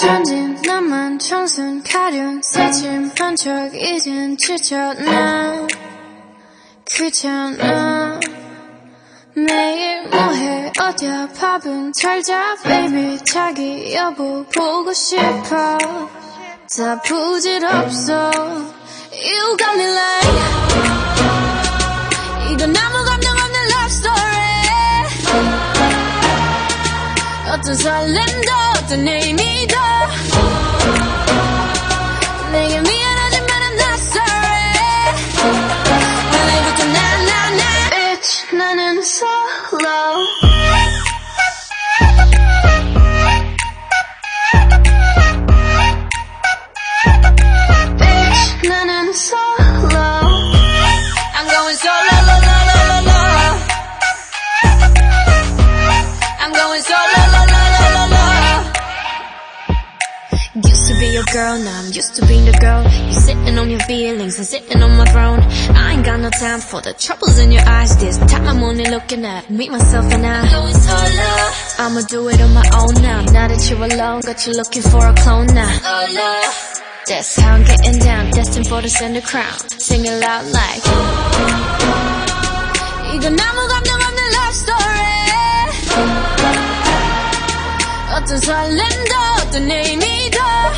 천진 나만 청순 가련 새침한 척 이젠 지쳤나 귀찮아 매일 뭐해 어디야 밥은 잘자 baby 자기 여보 보고 싶어 다 부질없어 You got me like 이건 아무 감정 없는 love story 어떤 설렘도 어떤 의미도 내게 미안하지만 I'm not sorry 오늘부터 나 Bitch 나는 solo Bitch 나는 solo I'm going solo la la la la la I'm going solo la la la la la Used to be your girl, now I'm used to being the girl. You sitting on your feelings and sitting on my throne. I ain't got no time for the troubles in your eyes. This time I'm only looking at me, myself and I. Going solo. I'ma do it on my own now. Now that you're alone, got you looking for a clone now. Solo. That's how I'm getting down, destined for the center crown. Sing it loud like 이건 아무 감정 없는 love story 어떤 설렘도 어떤 의미도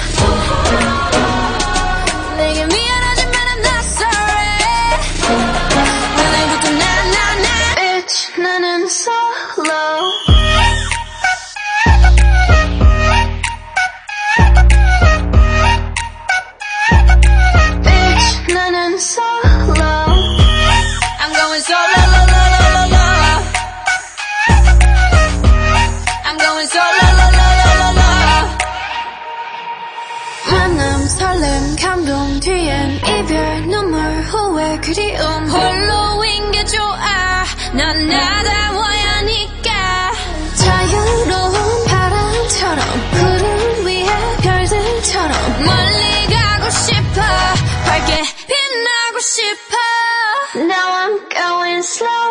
내게 미안하지만 I'm not sorry 오늘부터 나 Bitch 나는 solo Bitch 나는 solo I'm going solo la la la la la I'm going solo la la la la la 만남 설렘 감동 뒤엔 이별 눈물 후회 그리움 홀로인 게 좋아 난 나다워야 하니까 자유로운 바람처럼 구름 위에 별들처럼 멀리 가고 싶어 밝게 빛나고 싶어 Now I'm going slow